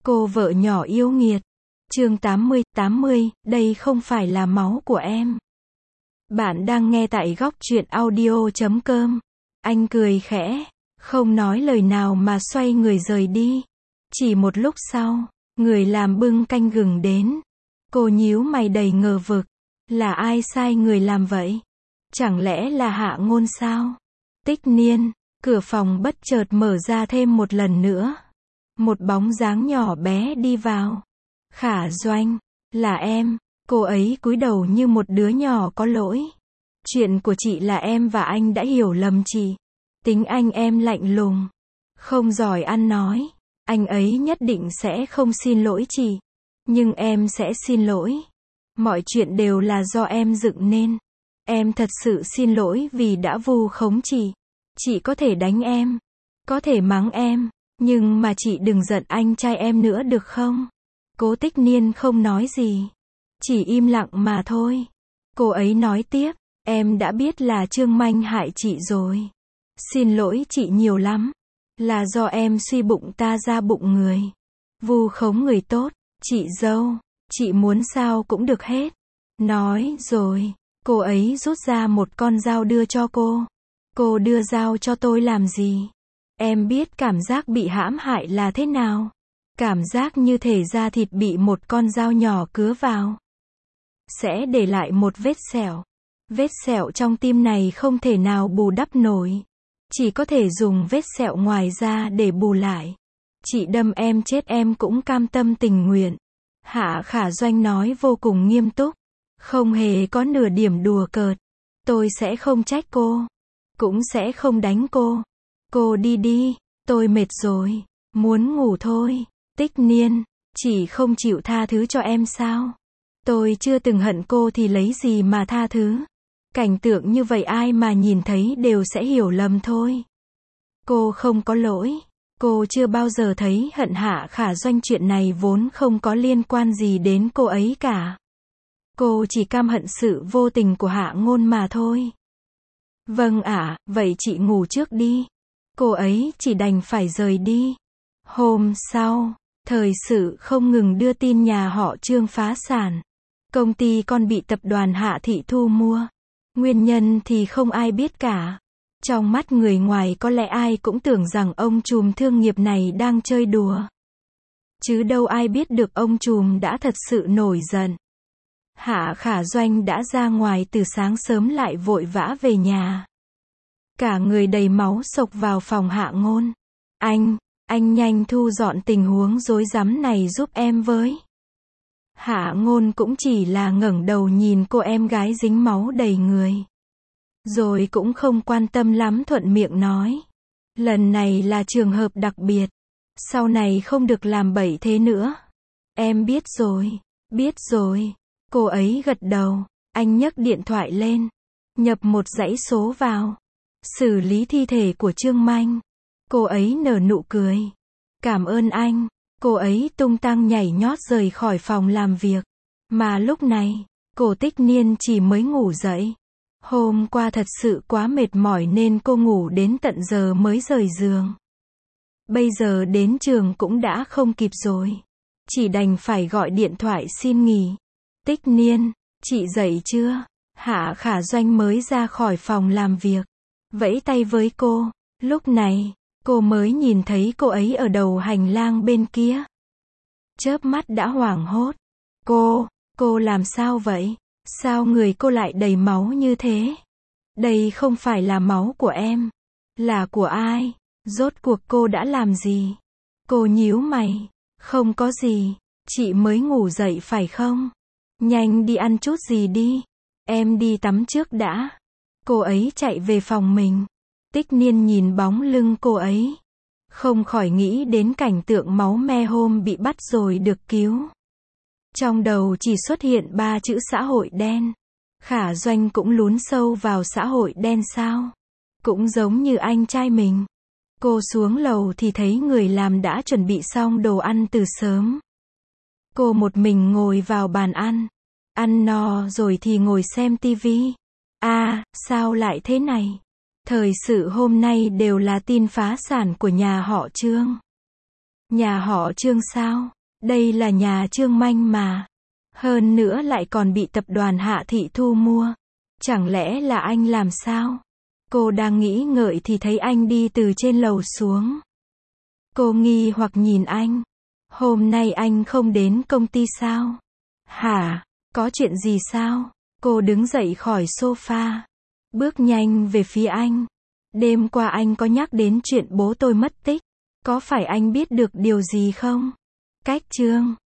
Cô vợ nhỏ yêu nghiệt. Chương 80, đây không phải là máu của em. Bạn đang nghe tại góc truyện audio.com. Anh cười khẽ, không nói lời nào mà xoay người rời đi. Chỉ một lúc sau, người làm bưng canh gừng đến. Cô nhíu mày đầy ngờ vực. Là ai sai người làm vậy? Chẳng lẽ là Hạ Ngôn sao? Tích Niên, cửa phòng bất chợt mở ra thêm một lần nữa. Một bóng dáng nhỏ bé đi vào. Khả Doanh, là em. Cô ấy cúi đầu như một đứa nhỏ có lỗi. Chuyện của chị là em và anh đã hiểu lầm chị. Tính anh em lạnh lùng, không giỏi ăn nói. Anh ấy nhất định sẽ không xin lỗi chị. Nhưng em sẽ xin lỗi. Mọi chuyện đều là do em dựng nên. Em thật sự xin lỗi vì đã vu khống chị. Chị có thể đánh em, có thể mắng em, nhưng mà chị đừng giận anh trai em nữa được không? Cố Tích Niên không nói gì, chỉ im lặng mà thôi. Cô ấy nói tiếp, em đã biết là Trương Manh hại chị rồi. Xin lỗi chị nhiều lắm. Là do em suy bụng ta ra bụng người. Vu khống người tốt. Chị dâu, chị muốn sao cũng được hết. Nói rồi, cô ấy rút ra một con dao đưa cho cô. Cô đưa dao cho tôi làm gì? Em biết cảm giác bị hãm hại là thế nào. Cảm giác như thể da thịt bị một con dao nhỏ cứa vào. Sẽ để lại một vết sẹo. Vết sẹo trong tim này không thể nào bù đắp nổi. Chỉ có thể dùng vết sẹo ngoài da để bù lại. Chị đâm em chết em cũng cam tâm tình nguyện. Hạ Khả Doanh nói vô cùng nghiêm túc. Không hề có nửa điểm đùa cợt. Tôi sẽ không trách cô. Cũng sẽ không đánh cô. Cô đi đi. Tôi mệt rồi. Muốn ngủ thôi. Tích Niên, chỉ không chịu tha thứ cho em sao? Tôi chưa từng hận cô thì lấy gì mà tha thứ? Cảnh tượng như vậy ai mà nhìn thấy đều sẽ hiểu lầm thôi. Cô không có lỗi. Cô chưa bao giờ thấy hận Hạ Khả Doanh, chuyện này vốn không có liên quan gì đến cô ấy cả. Cô chỉ căm hận sự vô tình của Hạ Ngôn mà thôi. Vâng ạ, vậy chị ngủ trước đi. Cô ấy chỉ đành phải rời đi. Hôm sau, Thời sự không ngừng đưa tin nhà họ Trương phá sản. Công ty con bị tập đoàn Hạ Thị thu mua. Nguyên nhân thì không ai biết cả. Trong mắt người ngoài có lẽ ai cũng tưởng rằng ông trùm thương nghiệp này đang chơi đùa. Chứ đâu ai biết được ông trùm đã thật sự nổi giận. Hạ Khả Doanh đã ra ngoài từ sáng sớm lại vội vã về nhà. Cả người đầy máu xộc vào phòng Hạ Ngôn. Anh nhanh thu dọn tình huống rối rắm này giúp em với. Hạ Ngôn cũng chỉ là ngẩng đầu nhìn cô em gái dính máu đầy người. Rồi cũng không quan tâm lắm thuận miệng nói. Lần này là trường hợp đặc biệt. Sau này không được làm bậy thế nữa. Em biết rồi. Cô ấy gật đầu. Anh nhấc điện thoại lên. Nhập một dãy số vào. Xử lý thi thể của Trương Manh. Cô ấy nở nụ cười. Cảm ơn anh. Cô ấy tung tăng nhảy nhót rời khỏi phòng làm việc. Mà lúc này, Cố Tích Niên chỉ mới ngủ dậy. Hôm qua thật sự quá mệt mỏi nên cô ngủ đến tận giờ mới rời giường. Bây giờ đến trường cũng đã không kịp rồi. Chỉ đành phải gọi điện thoại xin nghỉ. Tích Niên, chị dậy chưa? Hạ Khả Doanh mới ra khỏi phòng làm việc. Vẫy tay với cô. Lúc này, cô mới nhìn thấy cô ấy ở đầu hành lang bên kia. Chớp mắt đã hoảng hốt. Cô làm sao vậy? Sao người cô lại đầy máu như thế? Đây không phải là máu của em. Là của ai? Rốt cuộc cô đã làm gì? Cô nhíu mày. Không có gì. Chị mới ngủ dậy phải không? Nhanh đi ăn chút gì đi. Em đi tắm trước đã. Cô ấy chạy về phòng mình. Tích Niên nhìn bóng lưng cô ấy. Không khỏi nghĩ đến cảnh tượng máu me hôm bị bắt rồi được cứu. Trong đầu chỉ xuất hiện 3 chữ xã hội đen. Khả Doanh cũng lún sâu vào xã hội đen sao? Cũng giống như anh trai mình. Cô xuống lầu thì thấy người làm đã chuẩn bị xong đồ ăn từ sớm. Cô một mình ngồi vào bàn ăn. Ăn no rồi thì ngồi xem tivi. Sao lại thế này? Thời sự hôm nay đều là tin phá sản của nhà họ Trương. Nhà họ Trương sao? Đây là nhà Trương Manh mà. Hơn nữa lại còn bị tập đoàn Hạ Thị thu mua. Chẳng lẽ là anh làm sao? Cô đang nghĩ ngợi thì thấy anh đi từ trên lầu xuống. Cô nghi hoặc nhìn anh. Hôm nay anh không đến công ty sao? Hả? Có chuyện gì sao? Cô đứng dậy khỏi sofa. Bước nhanh về phía anh. Đêm qua anh có nhắc đến chuyện bố tôi mất tích. Có phải anh biết được điều gì không? Cách Trương